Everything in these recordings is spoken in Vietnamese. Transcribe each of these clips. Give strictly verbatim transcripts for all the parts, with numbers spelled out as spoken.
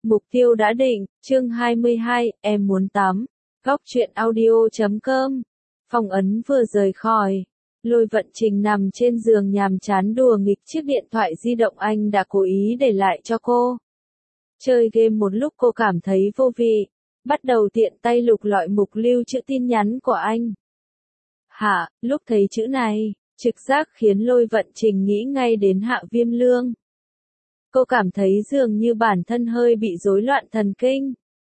Mục tiêu đã định, chương hai mươi hai, em muốn tắm. Góc truyện audio chấm com. Phong Ấn vừa rời khỏi. Lôi Vận Trình nằm trên giường nhàm chán đùa nghịch chiếc điện thoại di động anh đã cố ý để lại cho cô. Chơi game một lúc cô cảm thấy vô vị, bắt đầu tiện tay lục lọi mục lưu chữ tin nhắn của anh. Hạ, lúc thấy chữ này, trực giác khiến Lôi Vận Trình nghĩ ngay đến Hạ Viêm Lương. Cô cảm thấy dường như bản thân hơi bị rối loạn thần kinh.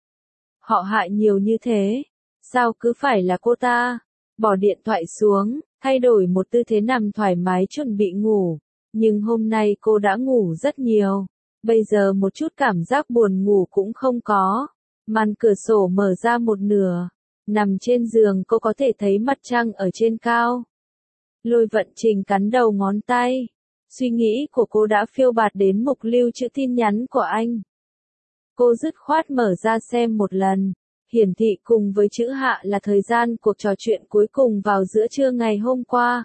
Họ hại nhiều như thế, sao cứ phải là cô ta? Bỏ điện thoại xuống, thay đổi một tư thế nằm thoải mái chuẩn bị ngủ. Nhưng hôm nay cô đã ngủ rất nhiều. Bây giờ một chút cảm giác buồn ngủ cũng không có. Màn cửa sổ mở ra một nửa. Nằm trên giường cô có thể thấy mặt trăng ở trên cao. Lôi Vận Trình cắn đầu ngón tay. Suy nghĩ của cô đã phiêu bạt đến mục lưu chữ tin nhắn của anh. Cô dứt khoát mở ra xem một lần. Hiển thị cùng với chữ Hạ là thời gian cuộc trò chuyện cuối cùng vào giữa trưa ngày hôm qua.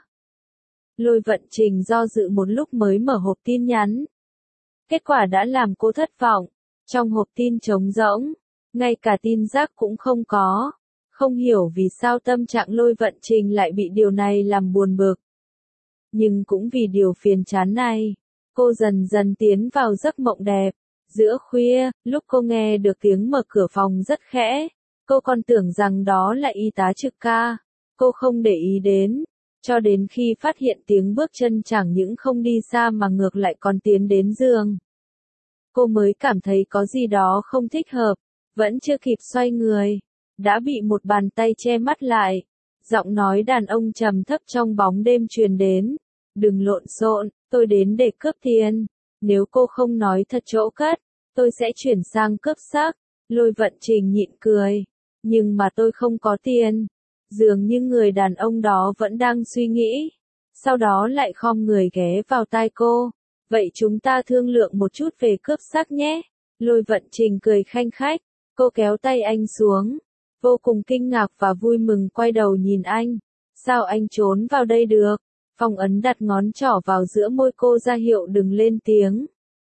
Lôi Vận Trình do dự một lúc mới mở hộp tin nhắn. Kết quả đã làm cô thất vọng. Trong hộp tin trống rỗng, ngay cả tin rác cũng không có. Không hiểu vì sao tâm trạng Lôi Vận Trình lại bị điều này làm buồn bực. Nhưng cũng vì điều phiền chán này, cô dần dần tiến vào giấc mộng đẹp. Giữa khuya, lúc cô nghe được tiếng mở cửa phòng rất khẽ, cô còn tưởng rằng đó là y tá trực ca. Cô không để ý đến, cho đến khi phát hiện tiếng bước chân chẳng những không đi xa mà ngược lại còn tiến đến giường. Cô mới cảm thấy có gì đó không thích hợp, vẫn chưa kịp xoay người, đã bị một bàn tay che mắt lại. Giọng nói đàn ông trầm thấp trong bóng đêm truyền đến. Đừng lộn xộn, tôi đến để cướp tiền. Nếu cô không nói thật chỗ cất, tôi sẽ chuyển sang cướp xác. Lôi Vận Trình nhịn cười. Nhưng mà tôi không có tiền. Dường như người đàn ông đó vẫn đang suy nghĩ. Sau đó lại khom người ghé vào tai cô. Vậy chúng ta thương lượng một chút về cướp xác nhé. Lôi Vận Trình cười khanh khách. Cô kéo tay anh xuống. Vô cùng kinh ngạc và vui mừng quay đầu nhìn anh. Sao anh trốn vào đây được? Phong Ấn đặt ngón trỏ vào giữa môi cô ra hiệu đừng lên tiếng.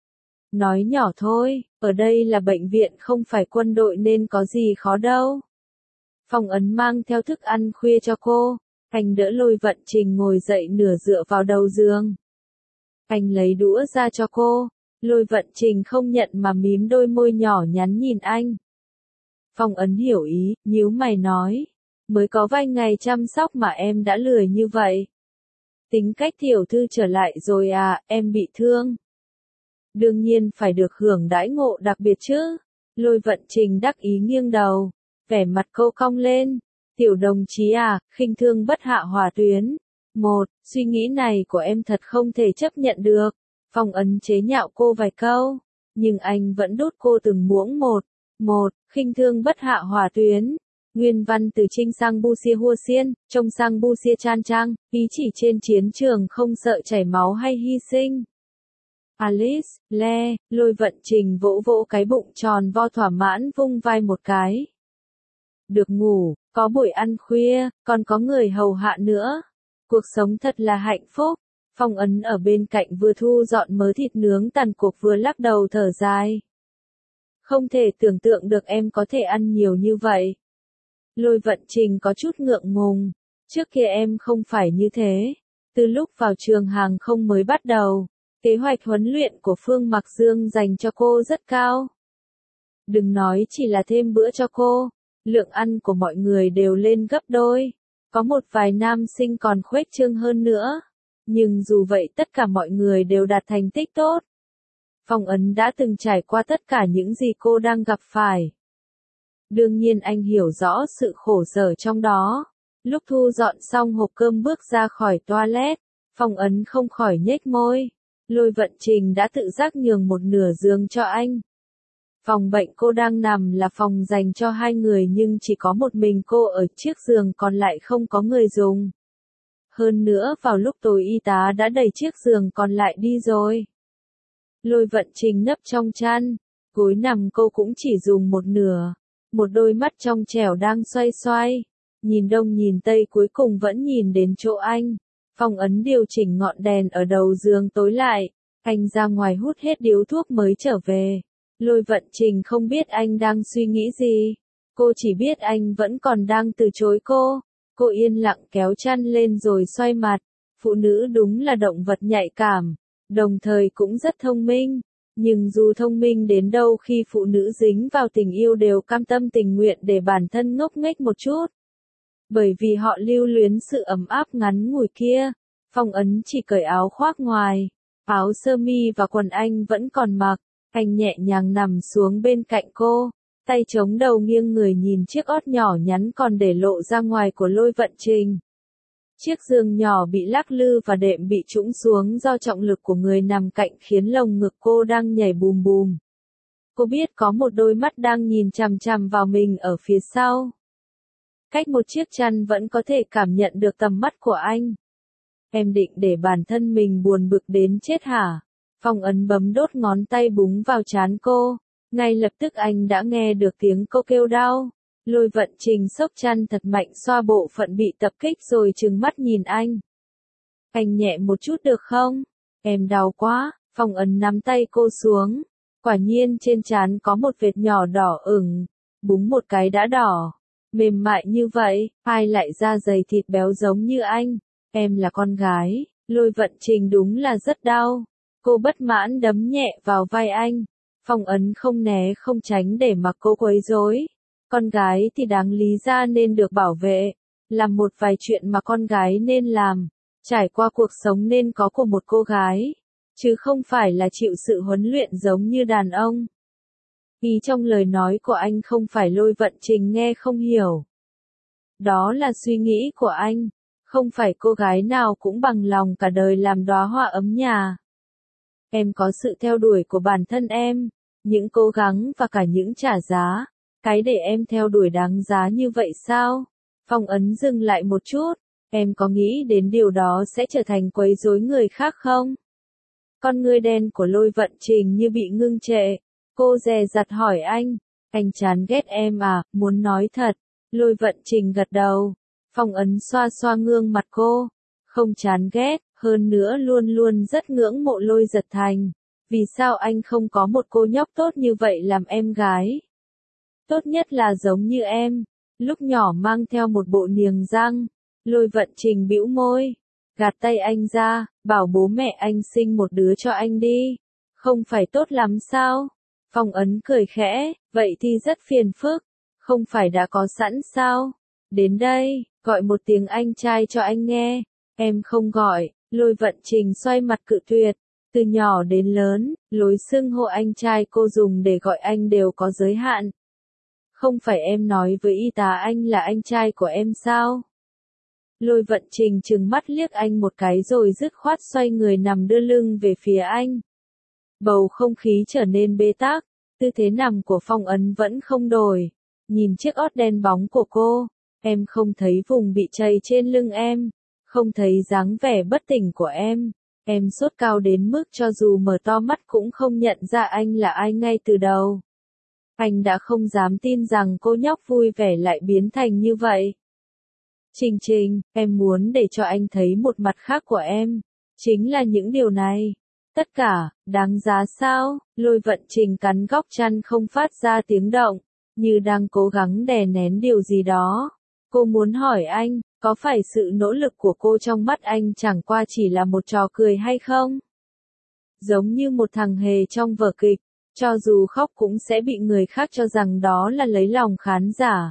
Nói nhỏ thôi, ở đây là bệnh viện không phải quân đội nên có gì khó đâu. Phong Ấn mang theo thức ăn khuya cho cô. Anh đỡ Lôi Vận Trình ngồi dậy nửa dựa vào đầu giường. Anh lấy đũa ra cho cô. Lôi Vận Trình không nhận mà mím đôi môi nhỏ nhắn nhìn anh. Phong Ấn hiểu ý, nhíu mày nói. Mới có vài ngày chăm sóc mà em đã lười như vậy. Tính cách tiểu thư trở lại rồi à, em bị thương. Đương nhiên phải được hưởng đãi ngộ đặc biệt chứ. Lôi Vận Trình đắc ý nghiêng đầu. Vẻ mặt cô cong lên. Tiểu đồng chí à, khinh thương bất hạ hỏa tuyến. Một, suy nghĩ này của em thật không thể chấp nhận được. Phong Ấn chế nhạo cô vài câu. Nhưng anh vẫn đút cô từng muỗng một. Một, khinh thương bất hạ hỏa tuyến. Nguyên văn từ Trinh sang Bu Xia Hua Xiên, trông sang Bu Xia Chan Trang, ý chỉ trên chiến trường không sợ chảy máu hay hy sinh. Alice, le, Lôi Vận Trình vỗ vỗ cái bụng tròn vo thỏa mãn vung vai một cái. Được ngủ, có buổi ăn khuya, còn có người hầu hạ nữa. Cuộc sống thật là hạnh phúc. Phong Ấn ở bên cạnh vừa thu dọn mớ thịt nướng tàn cuộc vừa lắc đầu thở dài. Không thể tưởng tượng được em có thể ăn nhiều như vậy. Lôi Vận Trình có chút ngượng ngùng. Trước kia em không phải như thế. Từ lúc vào trường hàng không mới bắt đầu, kế hoạch huấn luyện của Phương Mặc Dương dành cho cô rất cao. Đừng nói chỉ là thêm bữa cho cô, lượng ăn của mọi người đều lên gấp đôi. Có một vài nam sinh còn khuếch trương hơn nữa. Nhưng dù vậy tất cả mọi người đều đạt thành tích tốt. Phong Ấn đã từng trải qua tất cả những gì cô đang gặp phải. Đương nhiên anh hiểu rõ sự khổ sở trong đó. Lúc thu dọn xong hộp cơm bước ra khỏi toilet, Phong Ấn không khỏi nhếch môi. Lôi Vận Trình đã tự giác nhường một nửa giường cho anh. Phòng bệnh cô đang nằm là phòng dành cho hai người nhưng chỉ có một mình cô ở chiếc giường còn lại không có người dùng. Hơn nữa vào lúc tối y tá đã đẩy chiếc giường còn lại đi rồi. Lôi Vận Trình nấp trong chăn, gối nằm cô cũng chỉ dùng một nửa. Một đôi mắt trong trẻo đang xoay xoay, nhìn đông nhìn tây cuối cùng vẫn nhìn đến chỗ anh. Phong Ấn điều chỉnh ngọn đèn ở đầu giường tối lại, anh ra ngoài hút hết điếu thuốc mới trở về. Lôi Vận Trình không biết anh đang suy nghĩ gì. Cô chỉ biết anh vẫn còn đang từ chối cô. Cô yên lặng kéo chăn lên rồi xoay mặt. Phụ nữ đúng là động vật nhạy cảm, đồng thời cũng rất thông minh. Nhưng dù thông minh đến đâu khi phụ nữ dính vào tình yêu đều cam tâm tình nguyện để bản thân ngốc nghếch một chút. Bởi vì họ lưu luyến sự ấm áp ngắn ngủi kia. Phong Ấn chỉ cởi áo khoác ngoài, áo sơ mi và quần anh vẫn còn mặc. Anh nhẹ nhàng nằm xuống bên cạnh cô, tay chống đầu nghiêng người nhìn chiếc ót nhỏ nhắn còn để lộ ra ngoài của Lôi Vận Trình. Chiếc giường nhỏ bị lắc lư và đệm bị trũng xuống do trọng lực của người nằm cạnh khiến lồng ngực cô đang nhảy bùm bùm. Cô biết có một đôi mắt đang nhìn chằm chằm vào mình ở phía sau. Cách một chiếc chăn vẫn có thể cảm nhận được tầm mắt của anh. Em định để bản thân mình buồn bực đến chết hả? Phong Ấn bấm đốt ngón tay búng vào trán cô. Ngay lập tức anh đã nghe được tiếng cô kêu đau. Lôi Vận Trình xốc chăn thật mạnh xoa bộ phận bị tập kích rồi trừng mắt nhìn anh. Anh nhẹ một chút được không? Em đau quá. Phong Ấn nắm tay cô xuống. Quả nhiên trên trán có một vệt nhỏ đỏ ửng. Búng một cái đã đỏ. Mềm mại như vậy, ai lại da dày thịt béo giống như anh? Em là con gái. Lôi Vận Trình đúng là rất đau. Cô bất mãn đấm nhẹ vào vai anh. Phong Ấn không né không tránh để mặc cô quấy rối. Con gái thì đáng lý ra nên được bảo vệ. Làm một vài chuyện mà con gái nên làm. Trải qua cuộc sống nên có của một cô gái. Chứ không phải là chịu sự huấn luyện giống như đàn ông. Ý trong lời nói của anh không phải Lôi Vận Trình nghe không hiểu. Đó là suy nghĩ của anh. Không phải cô gái nào cũng bằng lòng cả đời làm đóa hoa ấm nhà. Em có sự theo đuổi của bản thân em, những cố gắng và cả những trả giá. Cái để em theo đuổi đáng giá như vậy sao? Phong Ấn dừng lại một chút. Em có nghĩ đến điều đó sẽ trở thành quấy rối người khác không? Con ngươi đen của Lôi Vận Trình như bị ngưng trệ. Cô dè dặt hỏi anh. Anh chán ghét em à, muốn nói thật. Lôi Vận Trình gật đầu. Phong Ấn xoa xoa gương mặt cô. Không chán ghét, hơn nữa luôn luôn rất ngưỡng mộ Lôi Giật Thành. Vì sao anh không có một cô nhóc tốt như vậy làm em gái? Tốt nhất là giống như em, lúc nhỏ mang theo một bộ niềng răng. Lôi Vận Trình bĩu môi, gạt tay anh ra, bảo bố mẹ anh sinh một đứa cho anh đi. Không phải tốt lắm sao? Phong Ấn cười khẽ, vậy thì rất phiền phức. Không phải đã có sẵn sao? Đến đây, gọi một tiếng anh trai cho anh nghe. Em không gọi. Lôi Vận Trình xoay mặt cự tuyệt. Từ nhỏ đến lớn, lối xưng hô anh trai cô dùng để gọi anh đều có giới hạn. Không phải em nói với y tá anh là anh trai của em sao? Lôi Vận Trình trừng mắt liếc anh một cái rồi dứt khoát xoay người nằm đưa lưng về phía anh. Bầu không khí trở nên bế tắc, tư thế nằm của Phong Ấn vẫn không đổi. Nhìn chiếc ót đen bóng của cô, em không thấy vùng bị chày trên lưng em, không thấy dáng vẻ bất tỉnh của em. Em sốt cao đến mức cho dù mở to mắt cũng không nhận ra anh là ai ngay từ đầu. Anh đã không dám tin rằng cô nhóc vui vẻ lại biến thành như vậy. Trình Trình, em muốn để cho anh thấy một mặt khác của em. Chính là những điều này. Tất cả, đáng giá sao? Lôi Vận Trình cắn góc chăn không phát ra tiếng động, như đang cố gắng đè nén điều gì đó. Cô muốn hỏi anh, có phải sự nỗ lực của cô trong mắt anh chẳng qua chỉ là một trò cười hay không? Giống như một thằng hề trong vở kịch, cho dù khóc cũng sẽ bị người khác cho rằng đó là lấy lòng khán giả.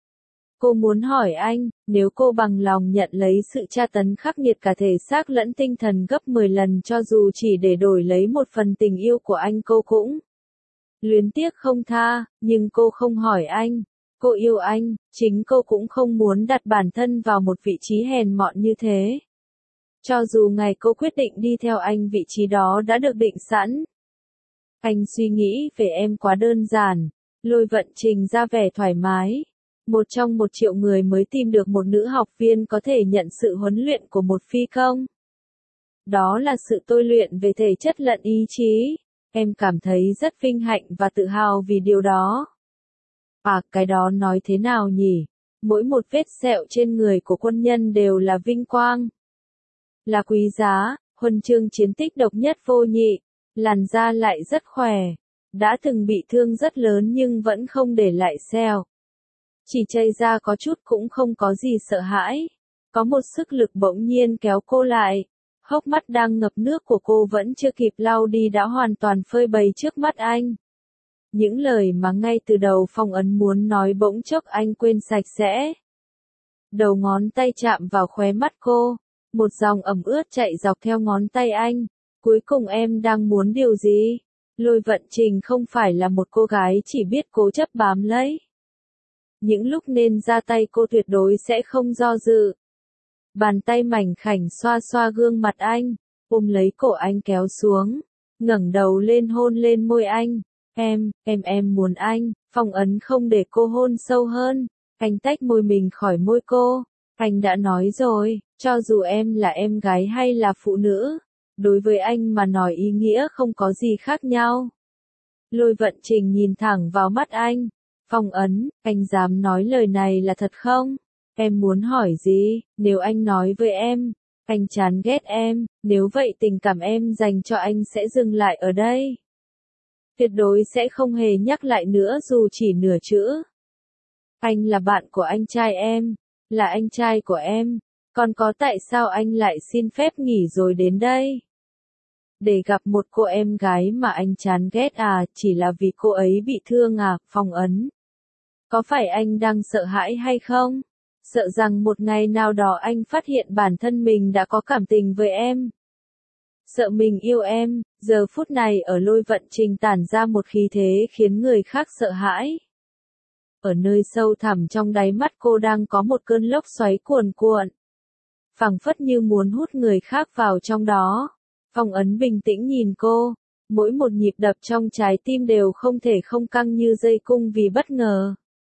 Cô muốn hỏi anh, nếu cô bằng lòng nhận lấy sự tra tấn khắc nghiệt cả thể xác lẫn tinh thần gấp mười lần cho dù chỉ để đổi lấy một phần tình yêu của anh, cô cũng luyến tiếc không tha, nhưng cô không hỏi anh. Cô yêu anh, chính cô cũng không muốn đặt bản thân vào một vị trí hèn mọn như thế. Cho dù ngày cô quyết định đi theo anh vị trí đó đã được định sẵn. Anh suy nghĩ về em quá đơn giản. Lôi Vận Trình ra vẻ thoải mái. Một trong một triệu người mới tìm được một nữ học viên có thể nhận sự huấn luyện của một phi công. Đó là sự tôi luyện về thể chất lẫn ý chí. Em cảm thấy rất vinh hạnh và tự hào vì điều đó. À, cái đó nói thế nào nhỉ? Mỗi một vết sẹo trên người của quân nhân đều là vinh quang. Là quý giá, huân chương chiến tích độc nhất vô nhị. Làn da lại rất khỏe. Đã từng bị thương rất lớn nhưng vẫn không để lại sẹo. Chỉ chây ra có chút cũng không có gì sợ hãi. Có một sức lực bỗng nhiên kéo cô lại. Hốc mắt đang ngập nước của cô vẫn chưa kịp lau đi đã hoàn toàn phơi bày trước mắt anh. Những lời mà ngay từ đầu Phong Ấn muốn nói bỗng chốc anh quên sạch sẽ. Đầu ngón tay chạm vào khóe mắt cô. Một dòng ẩm ướt chạy dọc theo ngón tay anh. Cuối cùng em đang muốn điều gì? Lôi Vận Trình không phải là một cô gái chỉ biết cố chấp bám lấy. Những lúc nên ra tay cô tuyệt đối sẽ không do dự. Bàn tay mảnh khảnh xoa xoa gương mặt anh, ôm lấy cổ anh kéo xuống, ngẩng đầu lên hôn lên môi anh. Em, em em muốn anh. Phong Ấn không để cô hôn sâu hơn. Anh tách môi mình khỏi môi cô. Anh đã nói rồi, cho dù em là em gái hay là phụ nữ, đối với anh mà nói ý nghĩa không có gì khác nhau. Lôi Vận Trình nhìn thẳng vào mắt anh. Phong Ấn, anh dám nói lời này là thật không? Em muốn hỏi gì? Nếu anh nói với em, anh chán ghét em, nếu vậy tình cảm em dành cho anh sẽ dừng lại ở đây. Tuyệt đối sẽ không hề nhắc lại nữa dù chỉ nửa chữ. Anh là bạn của anh trai em, là anh trai của em, còn có tại sao anh lại xin phép nghỉ rồi đến đây? Để gặp một cô em gái mà anh chán ghét à, chỉ là vì cô ấy bị thương à, Phong Ấn? Có phải anh đang sợ hãi hay không? Sợ rằng một ngày nào đó anh phát hiện bản thân mình đã có cảm tình với em. Sợ mình yêu em, giờ phút này ở Lôi Vận Trình tản ra một khí thế khiến người khác sợ hãi. Ở nơi sâu thẳm trong đáy mắt cô đang có một cơn lốc xoáy cuồn cuộn. Phảng phất như muốn hút người khác vào trong đó. Phong Ấn bình tĩnh nhìn cô, mỗi một nhịp đập trong trái tim đều không thể không căng như dây cung vì bất ngờ.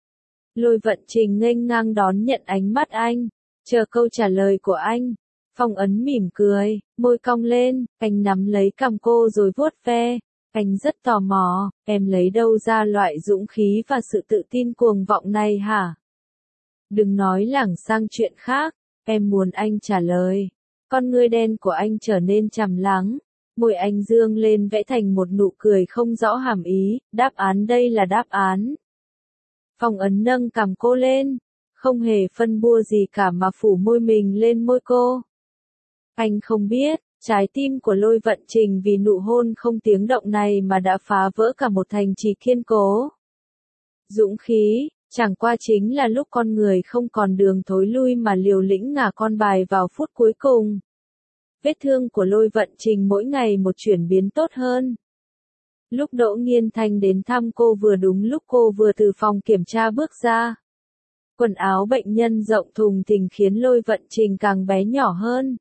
Lôi Vận Trình nghênh ngang đón nhận ánh mắt anh, chờ câu trả lời của anh. Phong Ấn mỉm cười, môi cong lên, anh nắm lấy cằm cô rồi vuốt ve. Anh rất tò mò, em lấy đâu ra loại dũng khí và sự tự tin cuồng vọng này hả? Đừng nói lảng sang chuyện khác, em muốn anh trả lời. Con ngươi đen của anh trở nên trầm lắng, môi anh dương lên vẽ thành một nụ cười không rõ hàm ý, đáp án đây là đáp án. Phong Ấn nâng cằm cô lên, không hề phân bua gì cả mà phủ môi mình lên môi cô. Anh không biết, trái tim của Lôi Vận Trình vì nụ hôn không tiếng động này mà đã phá vỡ cả một thành trì kiên cố. Dũng khí, chẳng qua chính là lúc con người không còn đường thối lui mà liều lĩnh ngả con bài vào phút cuối cùng. Vết thương của Lôi Vận Trình mỗi ngày một chuyển biến tốt hơn. Lúc Đỗ Nghiên Thanh đến thăm cô vừa đúng lúc cô vừa từ phòng kiểm tra bước ra. Quần áo bệnh nhân rộng thùng thình khiến Lôi Vận Trình càng bé nhỏ hơn.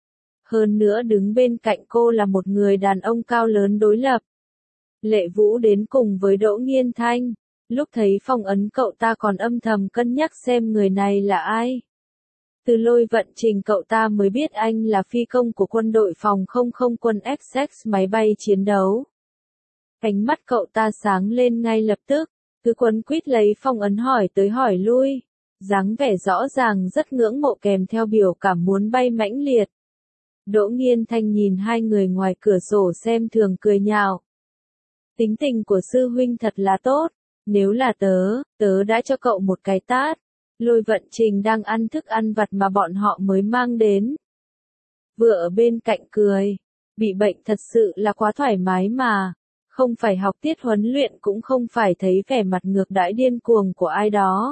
Hơn nữa đứng bên cạnh cô là một người đàn ông cao lớn đối lập. Lệ Vũ đến cùng với Đỗ Nghiên Thanh. Lúc thấy Phong Ấn cậu ta còn âm thầm cân nhắc xem người này là ai. Từ Lôi Vận Trình cậu ta mới biết anh là phi công của quân đội phòng không không quân ép ích máy bay chiến đấu. Ánh mắt cậu ta sáng lên ngay lập tức, cứ quấn quýt lấy Phong Ấn hỏi tới hỏi lui. Dáng vẻ rõ ràng rất ngưỡng mộ kèm theo biểu cảm muốn bay mãnh liệt. Đỗ Nghiên Thanh nhìn hai người ngoài cửa sổ xem thường cười nhạo. Tính tình của sư huynh thật là tốt, nếu là tớ, tớ đã cho cậu một cái tát. Lôi Vận Trình đang ăn thức ăn vặt mà bọn họ mới mang đến. Vừa ở bên cạnh cười, bị bệnh thật sự là quá thoải mái mà, không phải học tiết huấn luyện cũng không phải thấy vẻ mặt ngược đãi điên cuồng của ai đó.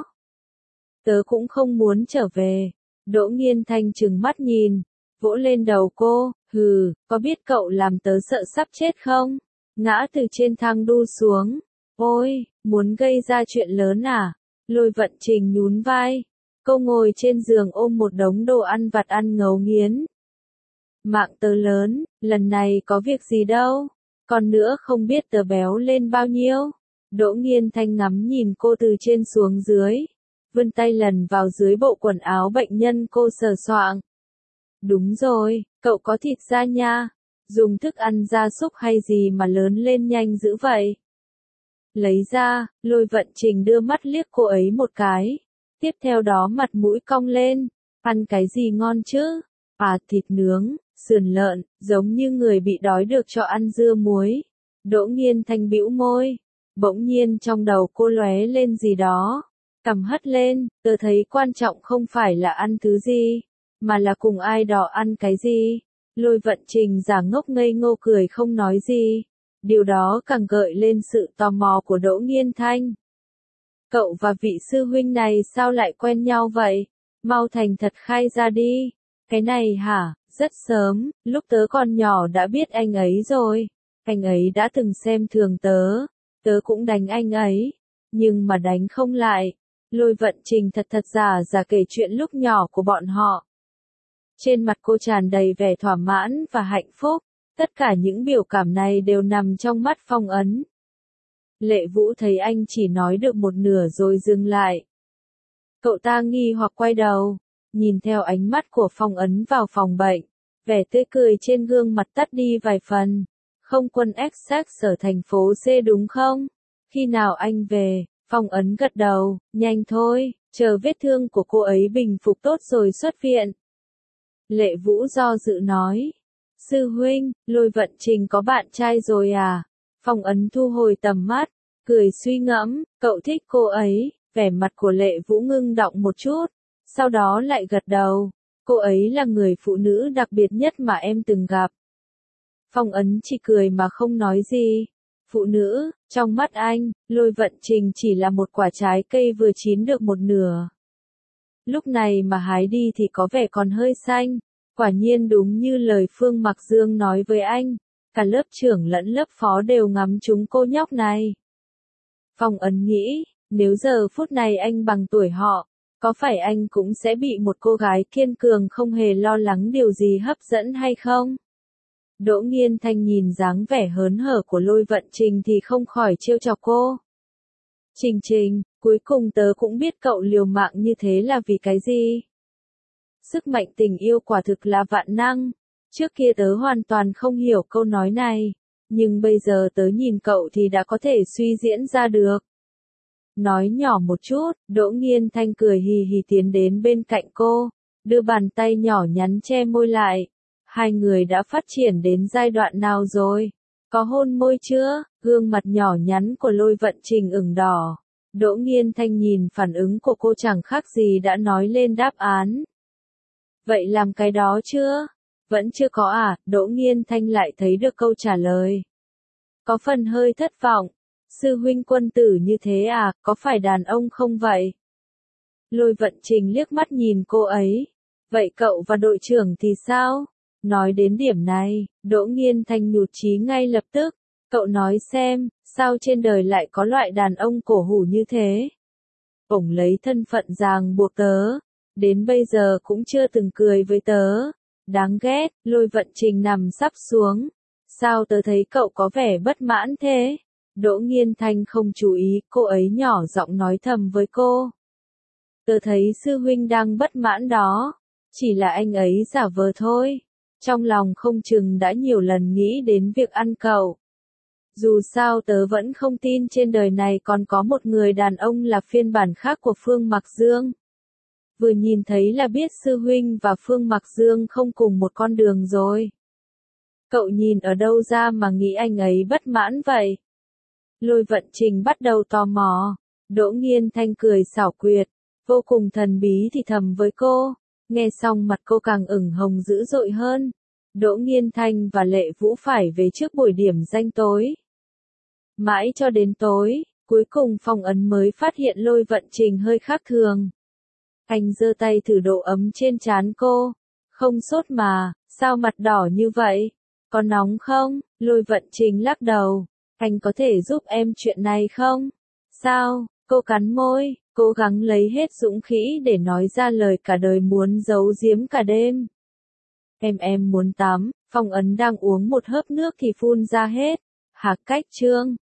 Tớ cũng không muốn trở về. Đỗ Nghiên Thanh trừng mắt nhìn, vỗ lên đầu cô, hừ, có biết cậu làm tớ sợ sắp chết không? Ngã từ trên thang đu xuống. Ôi, muốn gây ra chuyện lớn à? Lôi Vận Trình nhún vai. Cô ngồi trên giường ôm một đống đồ ăn vặt ăn ngấu nghiến. Mạng tớ lớn, lần này có việc gì đâu. Còn nữa không biết tớ béo lên bao nhiêu. Đỗ Nghiên Thanh ngắm nhìn cô từ trên xuống dưới. Vươn tay lần vào dưới bộ quần áo bệnh nhân cô sờ soạng. Đúng rồi, cậu có thịt da nha. Dùng thức ăn gia súc hay gì mà lớn lên nhanh dữ vậy? Lấy ra, Lôi Vận Trình đưa mắt liếc cô ấy một cái. Tiếp theo đó mặt mũi cong lên. Ăn cái gì ngon chứ? À, thịt nướng, sườn lợn, giống như người bị đói được cho ăn dưa muối. Đỗ Nghiên Thanh bĩu môi, bỗng nhiên trong đầu cô lóe lên gì đó, cằm hất lên, tớ thấy quan trọng không phải là ăn thứ gì, mà là cùng ai đó ăn cái gì. Lôi Vận Trình giả ngốc ngây ngô cười không nói gì, điều đó càng gợi lên sự tò mò của Đỗ Nghiên Thanh. Cậu và vị sư huynh này sao lại quen nhau vậy? Mau thành thật khai ra đi. Cái này hả, rất sớm, lúc tớ còn nhỏ đã biết anh ấy rồi. Anh ấy đã từng xem thường tớ, tớ cũng đánh anh ấy, nhưng mà đánh không lại. Lôi Vận Trình thật thật giả giả kể chuyện lúc nhỏ của bọn họ. Trên mặt cô tràn đầy vẻ thỏa mãn và hạnh phúc, tất cả những biểu cảm này đều nằm trong mắt Phong Ấn. Lệ Vũ thấy anh chỉ nói được một nửa rồi dừng lại. Cậu ta nghi hoặc quay đầu, nhìn theo ánh mắt của Phong Ấn vào phòng bệnh, vẻ tươi cười trên gương mặt tắt đi vài phần. Không quân Essex ở thành phố C đúng không? Khi nào anh về? Phong Ấn gật đầu, nhanh thôi, chờ vết thương của cô ấy bình phục tốt rồi xuất viện. Lệ Vũ do dự nói, sư huynh, Lôi Vận Trình có bạn trai rồi à? Phong Ấn thu hồi tầm mắt, cười suy ngẫm, cậu thích cô ấy, vẻ mặt của Lệ Vũ ngưng động một chút, sau đó lại gật đầu, cô ấy là người phụ nữ đặc biệt nhất mà em từng gặp. Phong Ấn chỉ cười mà không nói gì. Phụ nữ, trong mắt anh, Lôi Vận Trình chỉ là một quả trái cây vừa chín được một nửa. Lúc này mà hái đi thì có vẻ còn hơi xanh, quả nhiên đúng như lời Phương Mặc Dương nói với anh, cả lớp trưởng lẫn lớp phó đều ngắm trúng cô nhóc này. Phong Ấn nghĩ, nếu giờ phút này anh bằng tuổi họ, có phải anh cũng sẽ bị một cô gái kiên cường không hề lo lắng điều gì hấp dẫn hay không? Đỗ Nghiên Thanh nhìn dáng vẻ hớn hở của Lôi Vận Trình thì không khỏi trêu chọc cô. Trình Trình, cuối cùng tớ cũng biết cậu liều mạng như thế là vì cái gì. Sức mạnh tình yêu quả thực là vạn năng. Trước kia tớ hoàn toàn không hiểu câu nói này, nhưng bây giờ tớ nhìn cậu thì đã có thể suy diễn ra được. Nói nhỏ một chút, Đỗ Nghiên Thanh cười hì hì tiến đến bên cạnh cô, đưa bàn tay nhỏ nhắn che môi lại. Hai người đã phát triển đến giai đoạn nào rồi? Có hôn môi chưa? Gương mặt nhỏ nhắn của Lôi Vận Trình ửng đỏ. Đỗ Nghiên Thanh nhìn phản ứng của cô chẳng khác gì đã nói lên đáp án. Vậy làm cái đó chưa? Vẫn chưa có à? Đỗ Nghiên Thanh lại thấy được câu trả lời. Có phần hơi thất vọng. Sư huynh quân tử như thế à, có phải đàn ông không vậy? Lôi Vận Trình liếc mắt nhìn cô ấy. Vậy cậu và đội trưởng thì sao? Nói đến điểm này, Đỗ Nghiên Thanh nhụt chí ngay lập tức. Cậu nói xem, sao trên đời lại có loại đàn ông cổ hủ như thế? Ổng lấy thân phận ràng buộc tớ, đến bây giờ cũng chưa từng cười với tớ. Đáng ghét, Lôi Vận Trình nằm sắp xuống. Sao tớ thấy cậu có vẻ bất mãn thế? Đỗ Nghiên Thanh không chú ý, cô ấy nhỏ giọng nói thầm với cô. Tớ thấy sư huynh đang bất mãn đó, chỉ là anh ấy giả vờ thôi. Trong lòng không chừng đã nhiều lần nghĩ đến việc ăn cậu. Dù sao tớ vẫn không tin trên đời này còn có một người đàn ông là phiên bản khác của Phương Mặc Dương. Vừa nhìn thấy là biết sư huynh và Phương Mặc Dương không cùng một con đường rồi. Cậu nhìn ở đâu ra mà nghĩ anh ấy bất mãn vậy? Lôi Vận Trình bắt đầu tò mò. Đỗ Nghiên Thanh cười xảo quyệt, vô cùng thần bí thì thầm với cô. Nghe xong mặt cô càng ửng hồng dữ dội hơn. Đỗ Nghiên Thanh và Lệ Vũ phải về trước buổi điểm danh tối. Mãi cho đến tối, cuối cùng Phong Ấn mới phát hiện Lôi Vận Trình hơi khác thường. Anh giơ tay thử độ ấm trên trán cô. Không sốt mà, sao mặt đỏ như vậy? Có nóng không? Lôi Vận Trình lắc đầu. Anh có thể giúp em chuyện này không? Sao? Cô cắn môi, cố gắng lấy hết dũng khí để nói ra lời cả đời muốn giấu giếm cả đêm. Em em muốn tắm. Phong Ấn đang uống một hớp nước thì phun ra hết. Hạc Cách Trương.